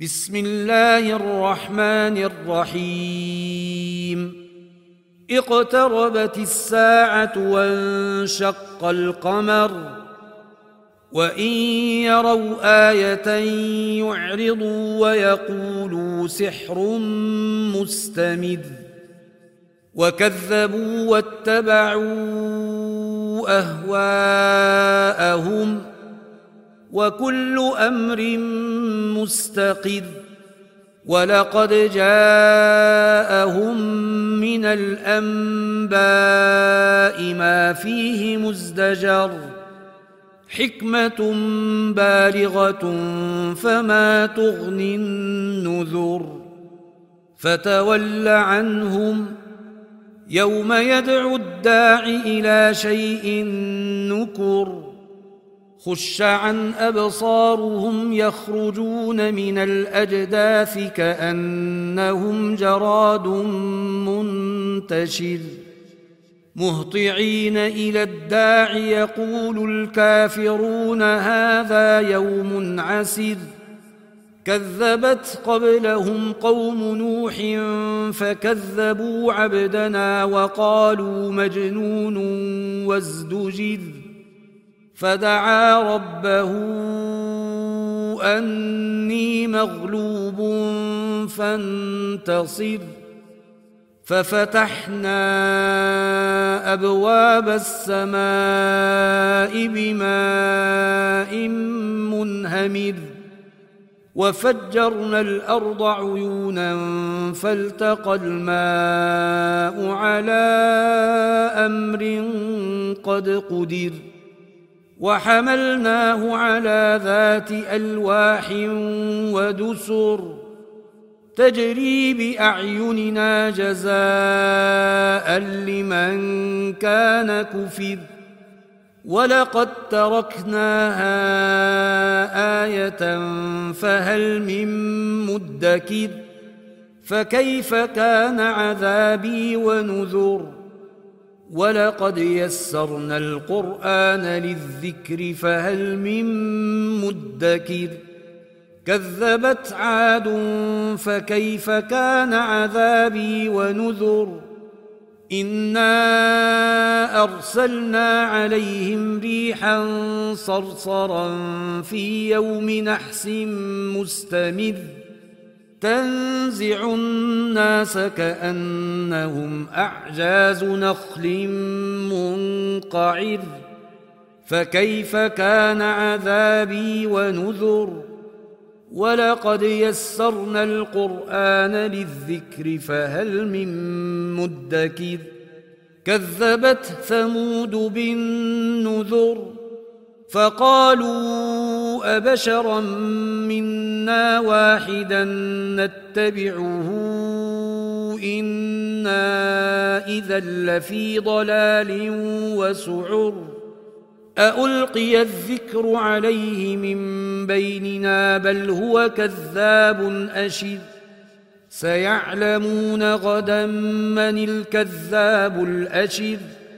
بسم الله الرحمن الرحيم. اقتربت الساعة وانشق القمر وإن يروا آية يعرضوا ويقولوا سحر مستمر وكذبوا واتبعوا أهواءهم وكل أمر مستقر ولقد جاءهم من الأنباء ما فيه مزدجر حكمة بالغة فما تغني النذر فتول عنهم يوم يدعو الداع إلى شيء نكر خش عن أبصارهم يخرجون من الأجداث كأنهم جراد منتشر مهطعين إلى الداع يقول الكافرون هذا يوم عسر كذبت قبلهم قوم نوح فكذبوا عبدنا وقالوا مجنون وازدجر فدعا ربه أني مغلوب فانتصر ففتحنا أبواب السماء بماء منهمر وفجرنا الأرض عيونا فالتقى الماء على أمر قد قدر وحملناه على ذات ألواح ودسر تجري بأعيننا جزاء لمن كان كفر ولقد تركناها آية فهل من مدكر فكيف كان عذابي ونذر ولقد يسرنا القرآن للذكر فهل من مدكر كذبت عاد فكيف كان عذابي ونذر إنا أرسلنا عليهم ريحا صرصرا في يوم نحس مستمر تنزع الناس كأنهم أعجاز نخل منقعر فكيف كان عذابي ونذر ولقد يسرنا القرآن للذكر فهل من مدكر كذبت ثمود بالنذر فقالوا أبشرا منا واحدا نتبعه إنا إذا لفي ضلال وسعر أألقي الذكر عليه من بيننا بل هو كذاب أشر سيعلمون غدا من الكذاب الأشر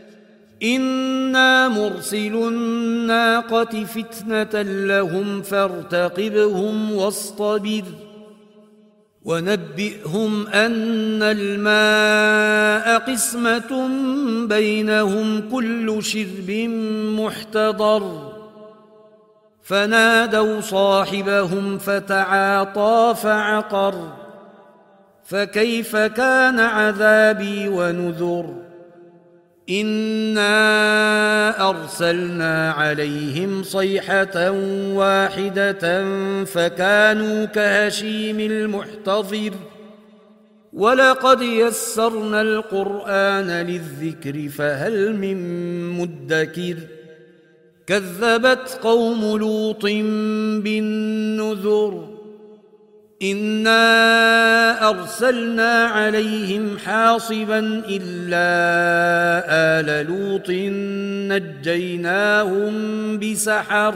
إنا مرسل الناقة فتنة لهم فارتقبهم واصطبر ونبئهم أن الماء قسمة بينهم كل شرب محتضر فنادوا صاحبهم فتعاطى فعقر فكيف كان عذابي ونذر إنا أرسلنا عليهم صيحة واحدة فكانوا كهشيم المحتضر ولقد يسرنا القرآن للذكر فهل من مدكر كذبت قوم لوط بالنذر إنا أرسلنا عليهم حاصبا إلا آل لوط نجيناهم بسحر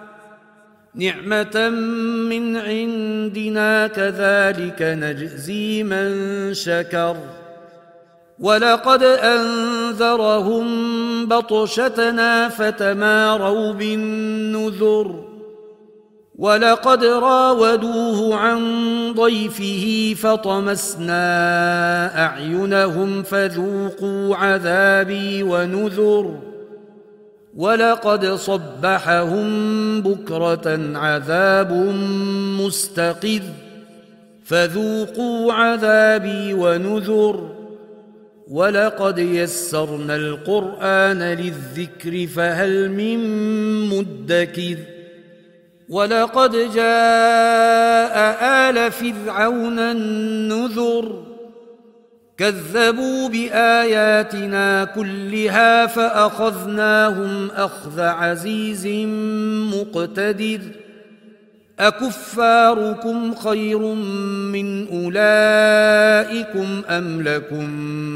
نعمة من عندنا كذلك نجزي من شكر ولقد أنذرهم بطشتنا فتماروا بالنذر ولقد راودوه عن ضيفه فطمسنا أعينهم فذوقوا عذابي ونذر ولقد صبحهم بكرة عذاب مستقر فذوقوا عذابي ونذر ولقد يسرنا القرآن للذكر فهل من مدكر ولقد جاء آل فرعون النذر كذبوا بآياتنا كلها فأخذناهم أخذ عزيز مقتدر أكفاركم خير من أولئكم أم لكم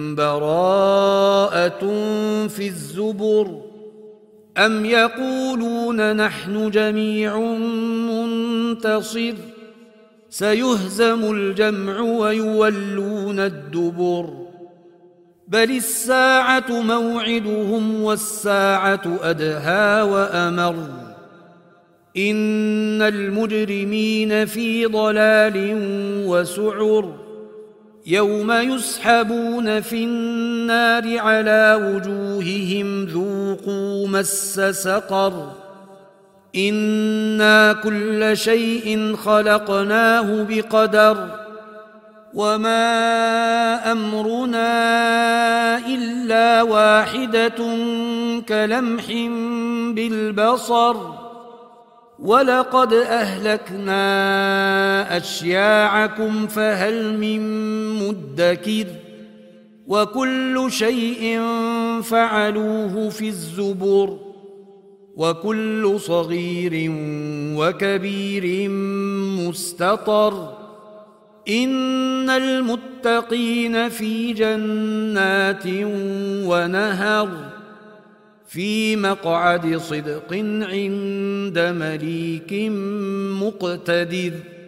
براءة في الزبر أم يقولون نحن جميع منتصر سيهزم الجمع ويولون الدبر بل الساعة موعدهم والساعة أدهى وأمر إن المجرمين في ضلال وسعر يوم يسحبون في النار على وجوههم ذوقوا مس سقر إنا كل شيء خلقناه بقدر وما أمرنا إلا واحدة كلمح بالبصر ولقد أهلكنا أشياعكم فهل من مدكر وكل شيء فعلوه في الزبر وكل صغير وكبير مستطر إن المتقين في جنات ونهر في مقعد صدق عند مليك مقتدر